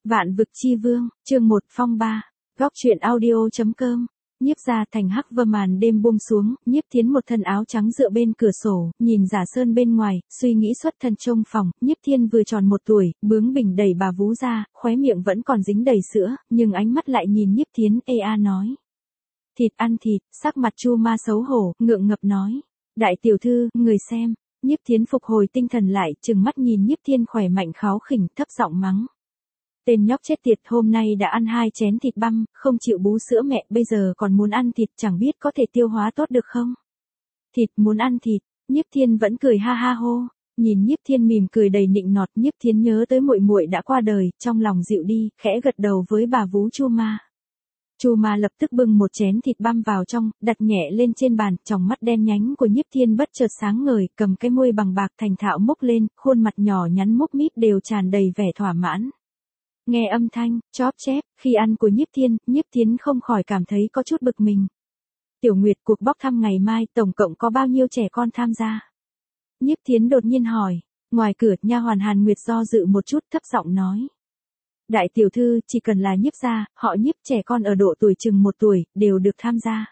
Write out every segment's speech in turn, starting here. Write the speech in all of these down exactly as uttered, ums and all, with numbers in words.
Vạn vực chi vương, chương một phong ba, góc truyện audio.com. Nhiếp gia thành hắc vơ màn đêm buông xuống, Nhiếp Thiến một thân áo trắng dựa bên cửa sổ, nhìn giả sơn bên ngoài, suy nghĩ xuất thân trông phòng. Nhiếp Thiên vừa tròn một tuổi, bướng bỉnh đẩy bà vú ra, khóe miệng vẫn còn dính đầy sữa, nhưng ánh mắt lại nhìn Nhiếp Thiến, ê a nói. Thịt ăn thịt, sắc mặt Chu Ma xấu hổ, ngượng ngập nói. Đại tiểu thư, người xem. Nhiếp Thiến phục hồi tinh thần lại, trừng mắt nhìn Nhiếp Thiên khỏe mạnh kháo khỉnh, thấp giọng mắng. Tên nhóc chết tiệt, hôm nay đã ăn hai chén thịt băm, không chịu bú sữa mẹ, bây giờ còn muốn ăn thịt, chẳng biết có thể tiêu hóa tốt được không? Thịt, muốn ăn thịt. Nhiếp Thiên vẫn cười ha ha hô. Nhìn Nhiếp Thiên mỉm cười đầy nịnh nọt, Nhiếp Thiến nhớ tới muội muội đã qua đời, trong lòng dịu đi, khẽ gật đầu với bà vú Chu Ma. Chu Ma lập tức bưng một chén thịt băm vào trong, đặt nhẹ lên trên bàn, tròng mắt đen nhánh của Nhiếp Thiên bất chợt sáng ngời, cầm cái môi bằng bạc thành thạo múc lên, khuôn mặt nhỏ nhắn múc míp đều tràn đầy vẻ thỏa mãn. Nghe âm thanh, chóp chép, khi ăn của Nhiếp Thiên, Nhiếp Thiến không khỏi cảm thấy có chút bực mình. Tiểu Nguyệt, cuộc bốc thăm ngày mai, tổng cộng có bao nhiêu trẻ con tham gia? Nhiếp Thiến đột nhiên hỏi. Ngoài cửa, nha hoàn Hàn Nguyệt do dự một chút, thấp giọng nói. Đại tiểu thư, chỉ cần là Nhiếp gia, họ Nhiếp, trẻ con ở độ tuổi chừng một tuổi, đều được tham gia.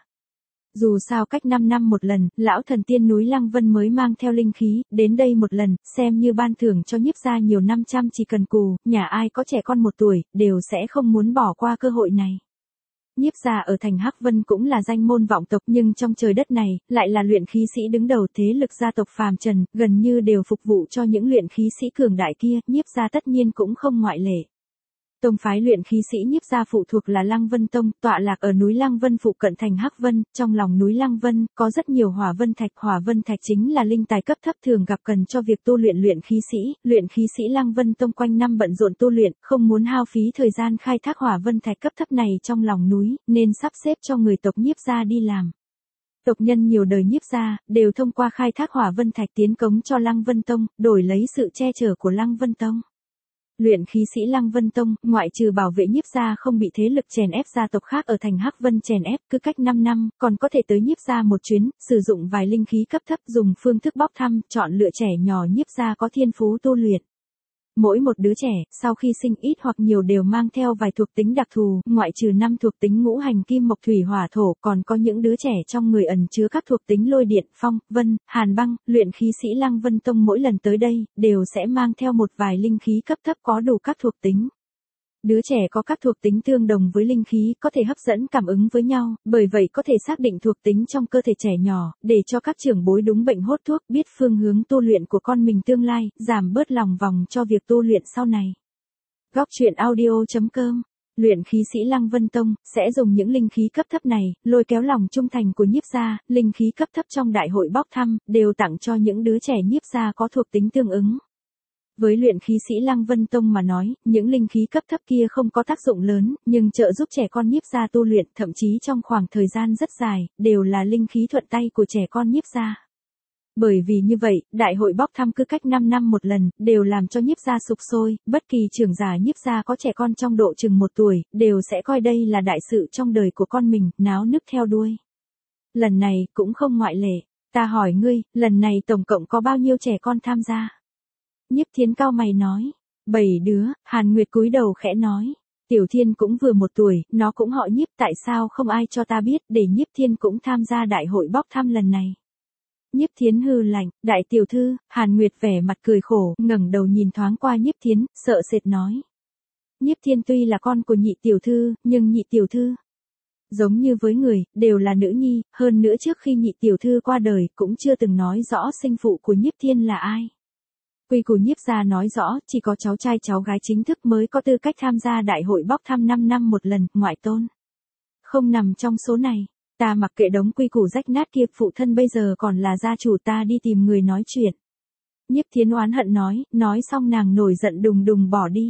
Dù sao cách năm năm một lần, lão thần tiên núi Lăng Vân mới mang theo linh khí, đến đây một lần, xem như ban thưởng cho Nhiếp gia nhiều năm trăm, chỉ cần cù, nhà ai có trẻ con một tuổi, đều sẽ không muốn bỏ qua cơ hội này. Nhiếp gia ở thành Hắc Vân cũng là danh môn vọng tộc, nhưng trong trời đất này, lại là luyện khí sĩ đứng đầu, thế lực gia tộc phàm trần, gần như đều phục vụ cho những luyện khí sĩ cường đại kia, Nhiếp gia tất nhiên cũng không ngoại lệ. Tông phái luyện khí sĩ Nhiếp gia phụ thuộc là Lăng Vân Tông, tọa lạc ở núi Lăng Vân phụ cận thành Hắc Vân, trong lòng núi Lăng Vân, có rất nhiều hỏa vân thạch, hỏa vân thạch chính là linh tài cấp thấp thường gặp cần cho việc tu luyện luyện khí sĩ, luyện khí sĩ Lăng Vân Tông quanh năm bận rộn tu luyện, không muốn hao phí thời gian khai thác hỏa vân thạch cấp thấp này trong lòng núi, nên sắp xếp cho người tộc Nhiếp gia đi làm. Tộc nhân nhiều đời Nhiếp gia, đều thông qua khai thác hỏa vân thạch tiến cống cho Lăng Vân Tông, đổi lấy sự che chở của Lăng Vân Tông. Luyện khí sĩ Lăng Vân Tông, ngoại trừ bảo vệ Nhiếp gia không bị thế lực chèn ép gia tộc khác ở thành Hắc Vân chèn ép, cứ cách năm năm, còn có thể tới Nhiếp gia một chuyến, sử dụng vài linh khí cấp thấp, dùng phương thức bóc thăm, chọn lựa trẻ nhỏ Nhiếp gia có thiên phú tu luyện. Mỗi một đứa trẻ, sau khi sinh ít hoặc nhiều đều mang theo vài thuộc tính đặc thù, ngoại trừ năm thuộc tính ngũ hành kim mộc thủy hỏa thổ, còn có những đứa trẻ trong người ẩn chứa các thuộc tính lôi điện, phong, vân, hàn băng, luyện khí sĩ Lăng Vân Tông mỗi lần tới đây, đều sẽ mang theo một vài linh khí cấp thấp có đủ các thuộc tính. Đứa trẻ có các thuộc tính tương đồng với linh khí, có thể hấp dẫn cảm ứng với nhau, bởi vậy có thể xác định thuộc tính trong cơ thể trẻ nhỏ, để cho các trưởng bối đúng bệnh hốt thuốc, biết phương hướng tu luyện của con mình tương lai, giảm bớt lòng vòng cho việc tu luyện sau này. Góc truyện audio.com. Luyện khí sĩ Lăng Vân Tông sẽ dùng những linh khí cấp thấp này, lôi kéo lòng trung thành của Nhiếp gia, linh khí cấp thấp trong đại hội bóc thăm, đều tặng cho những đứa trẻ Nhiếp gia có thuộc tính tương ứng. Với luyện khí sĩ Lăng Vân Tông mà nói, những linh khí cấp thấp kia không có tác dụng lớn, nhưng trợ giúp trẻ con Nhiếp gia tu luyện, thậm chí trong khoảng thời gian rất dài, đều là linh khí thuận tay của trẻ con Nhiếp gia. Bởi vì như vậy, đại hội bóc thăm cứ cách năm năm một lần, đều làm cho Nhiếp gia sục sôi, bất kỳ trưởng giả Nhiếp gia có trẻ con trong độ chừng một tuổi, đều sẽ coi đây là đại sự trong đời của con mình, náo nức theo đuôi. Lần này, cũng không ngoại lệ. Ta hỏi ngươi, lần này tổng cộng có bao nhiêu trẻ con tham gia? Nhiếp Thiến cau mày nói. Bảy đứa, Hàn Nguyệt cúi đầu khẽ nói. Tiểu Thiên cũng vừa một tuổi, nó cũng họ Nhiếp, tại sao không ai cho ta biết, để Nhiếp Thiên cũng tham gia đại hội bóc thăm lần này. Nhiếp Thiến hừ lạnh, đại tiểu thư, Hàn Nguyệt vẻ mặt cười khổ, ngẩng đầu nhìn thoáng qua Nhiếp Thiến, sợ sệt nói. Nhiếp Thiên tuy là con của nhị tiểu thư, nhưng nhị tiểu thư, giống như với người, đều là nữ nhi, hơn nữa trước khi nhị tiểu thư qua đời, cũng chưa từng nói rõ sinh phụ của Nhiếp Thiên là ai. Quy củ Nhiếp gia nói rõ, chỉ có cháu trai cháu gái chính thức mới có tư cách tham gia đại hội bóc thăm năm năm một lần, ngoại tôn không nằm trong số này. Ta mặc kệ đống quy củ rách nát kia, phụ thân bây giờ còn là gia chủ, ta đi tìm người nói chuyện. Nhiếp Thiến oán hận nói, nói xong nàng nổi giận đùng đùng bỏ đi.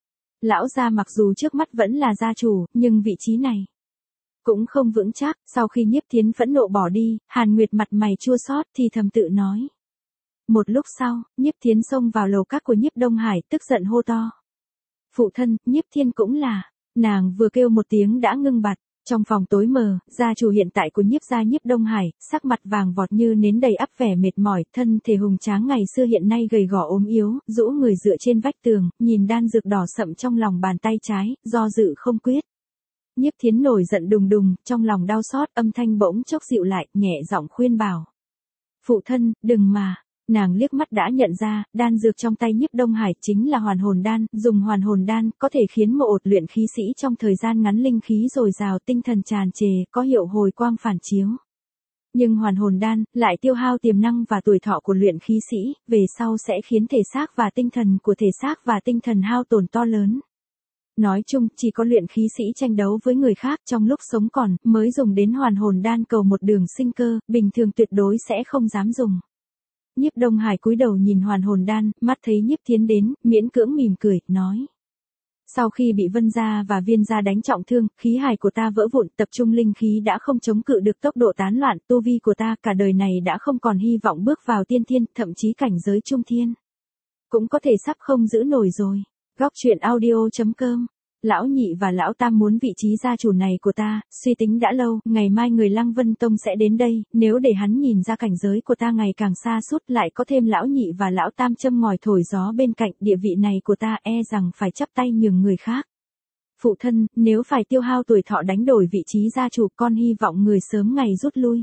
Lão gia mặc dù trước mắt vẫn là gia chủ, nhưng vị trí này cũng không vững chắc. Sau khi Nhiếp Thiến phẫn nộ bỏ đi, Hàn Nguyệt mặt mày chua xót thì thầm tự nói. Một lúc sau, Nhiếp Thiến xông vào lầu các của Nhiếp Đông Hải, tức giận hô to. Phụ thân, Nhiếp Thiên cũng là. Nàng vừa kêu một tiếng đã ngưng bặt. Trong phòng tối mờ, gia chủ hiện tại của Nhiếp gia Nhiếp Đông Hải, sắc mặt vàng vọt như nến đầy ắp vẻ mệt mỏi, thân thể hùng tráng ngày xưa hiện nay gầy gò ốm yếu, rũ người dựa trên vách tường, nhìn đan dược đỏ sậm trong lòng bàn tay trái, do dự không quyết. Nhiếp Thiến nổi giận đùng đùng, trong lòng đau xót, âm thanh bỗng chốc dịu lại, nhẹ giọng khuyên bảo. Phụ thân, đừng mà. Nàng liếc mắt đã nhận ra, đan dược trong tay Nhiếp Đông Hải chính là hoàn hồn đan, dùng hoàn hồn đan, có thể khiến một ột luyện khí sĩ trong thời gian ngắn linh khí dồi dào, tinh thần tràn trề, có hiệu hồi quang phản chiếu. Nhưng hoàn hồn đan, lại tiêu hao tiềm năng và tuổi thọ của luyện khí sĩ, về sau sẽ khiến thể xác và tinh thần của thể xác và tinh thần hao tổn to lớn. Nói chung, chỉ có luyện khí sĩ tranh đấu với người khác trong lúc sống còn, mới dùng đến hoàn hồn đan cầu một đường sinh cơ, bình thường tuyệt đối sẽ không dám dùng. Nhiếp Đông Hải cúi đầu nhìn hoàn hồn đan, mắt thấy Nhiếp Thiến đến, miễn cưỡng mỉm cười, nói. Sau khi bị Vân gia và Viên gia đánh trọng thương, khí hải của ta vỡ vụn, tập trung linh khí đã không chống cự được tốc độ tán loạn, tu vi của ta cả đời này đã không còn hy vọng bước vào tiên thiên, thậm chí cảnh giới trung thiên. Cũng có thể sắp không giữ nổi rồi. Góc truyện audio chấm com. Lão nhị và lão tam muốn vị trí gia chủ này của ta, suy tính đã lâu, ngày mai người Lăng Vân Tông sẽ đến đây, nếu để hắn nhìn ra cảnh giới của ta ngày càng xa sút lại có thêm lão nhị và lão tam châm ngòi thổi gió bên cạnh, địa vị này của ta e rằng phải chắp tay nhường người khác. Phụ thân, nếu phải tiêu hao tuổi thọ đánh đổi vị trí gia chủ, con hy vọng người sớm ngày rút lui.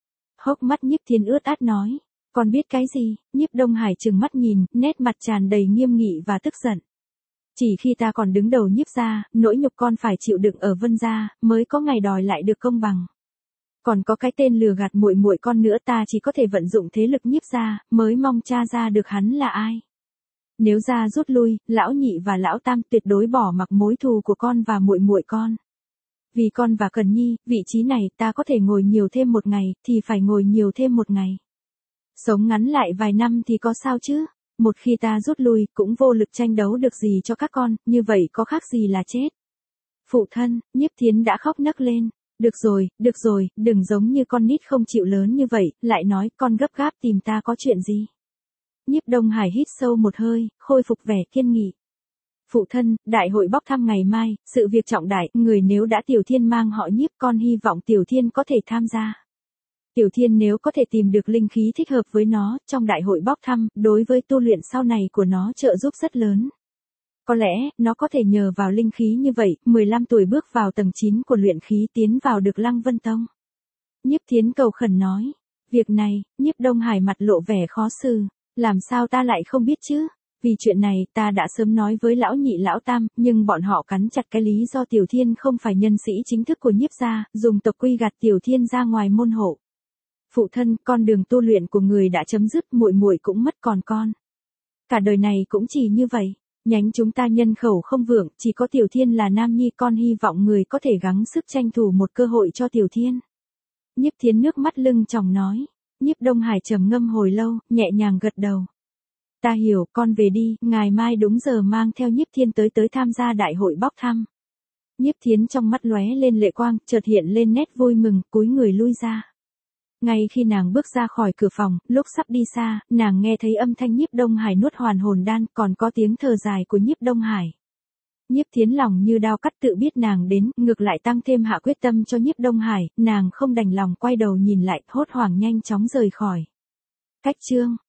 Hốc mắt Nhiếp Thiến ướt át nói, con biết cái gì? Nhiếp Đông Hải trừng mắt nhìn, nét mặt tràn đầy nghiêm nghị và tức giận. Chỉ khi ta còn đứng đầu Nhiếp gia, nỗi nhục con phải chịu đựng ở Vân gia, mới có ngày đòi lại được công bằng. Còn có cái tên lừa gạt muội muội con nữa, ta chỉ có thể vận dụng thế lực Nhiếp gia, mới mong tra ra được hắn là ai. Nếu gia rút lui, lão nhị và lão tam tuyệt đối bỏ mặc mối thù của con và muội muội con. Vì con và Cần Nhi, vị trí này ta có thể ngồi nhiều thêm một ngày, thì phải ngồi nhiều thêm một ngày. Sống ngắn lại vài năm thì có sao chứ? Một khi ta rút lui, cũng vô lực tranh đấu được gì cho các con, như vậy có khác gì là chết. Phụ thân, Nhiếp Thiến đã khóc nấc lên. Được rồi, được rồi, đừng giống như con nít không chịu lớn như vậy, lại nói con gấp gáp tìm ta có chuyện gì. Nhiếp Đông Hải hít sâu một hơi, khôi phục vẻ kiên nghị. Phụ thân, đại hội bốc thăm ngày mai, sự việc trọng đại, người nếu đã Tiểu Thiên mang họ Nhiếp, con hy vọng Tiểu Thiên có thể tham gia. Tiểu Thiên nếu có thể tìm được linh khí thích hợp với nó, trong đại hội bốc thăm, đối với tu luyện sau này của nó trợ giúp rất lớn. Có lẽ, nó có thể nhờ vào linh khí như vậy, mười lăm tuổi bước vào tầng chín của luyện khí tiến vào được Lăng Vân Tông. Nhiếp Thiến cầu khẩn nói. Việc này, Nhiếp Đông Hải mặt lộ vẻ khó xử. Làm sao ta lại không biết chứ? Vì chuyện này, ta đã sớm nói với lão nhị lão tam, nhưng bọn họ cắn chặt cái lý do Tiểu Thiên không phải nhân sĩ chính thức của Nhiếp gia, dùng tộc quy gạt Tiểu Thiên ra ngoài môn hộ. Phụ thân, con đường tu luyện của người đã chấm dứt, muội muội cũng mất còn con. Cả đời này cũng chỉ như vậy, nhánh chúng ta nhân khẩu không vượng, chỉ có Tiểu Thiên là nam nhi, con hy vọng người có thể gắng sức tranh thủ một cơ hội cho Tiểu Thiên. Nhiếp Thiến nước mắt lưng tròng nói. Nhiếp Đông Hải trầm ngâm hồi lâu, nhẹ nhàng gật đầu. Ta hiểu, con về đi, ngày mai đúng giờ mang theo Nhiếp Thiên tới tới tham gia đại hội bốc thăm. Nhiếp Thiến trong mắt lóe lên lệ quang, chợt hiện lên nét vui mừng, cúi người lui ra. Ngay khi nàng bước ra khỏi cửa phòng, lúc sắp đi xa, nàng nghe thấy âm thanh Nhiếp Đông Hải nuốt hoàn hồn đan, còn có tiếng thở dài của Nhiếp Đông Hải. Nhiếp Thiến lòng như đao cắt tự biết nàng đến, ngược lại tăng thêm hạ quyết tâm cho Nhiếp Đông Hải, nàng không đành lòng quay đầu nhìn lại, hốt hoảng nhanh chóng rời khỏi. Cách chương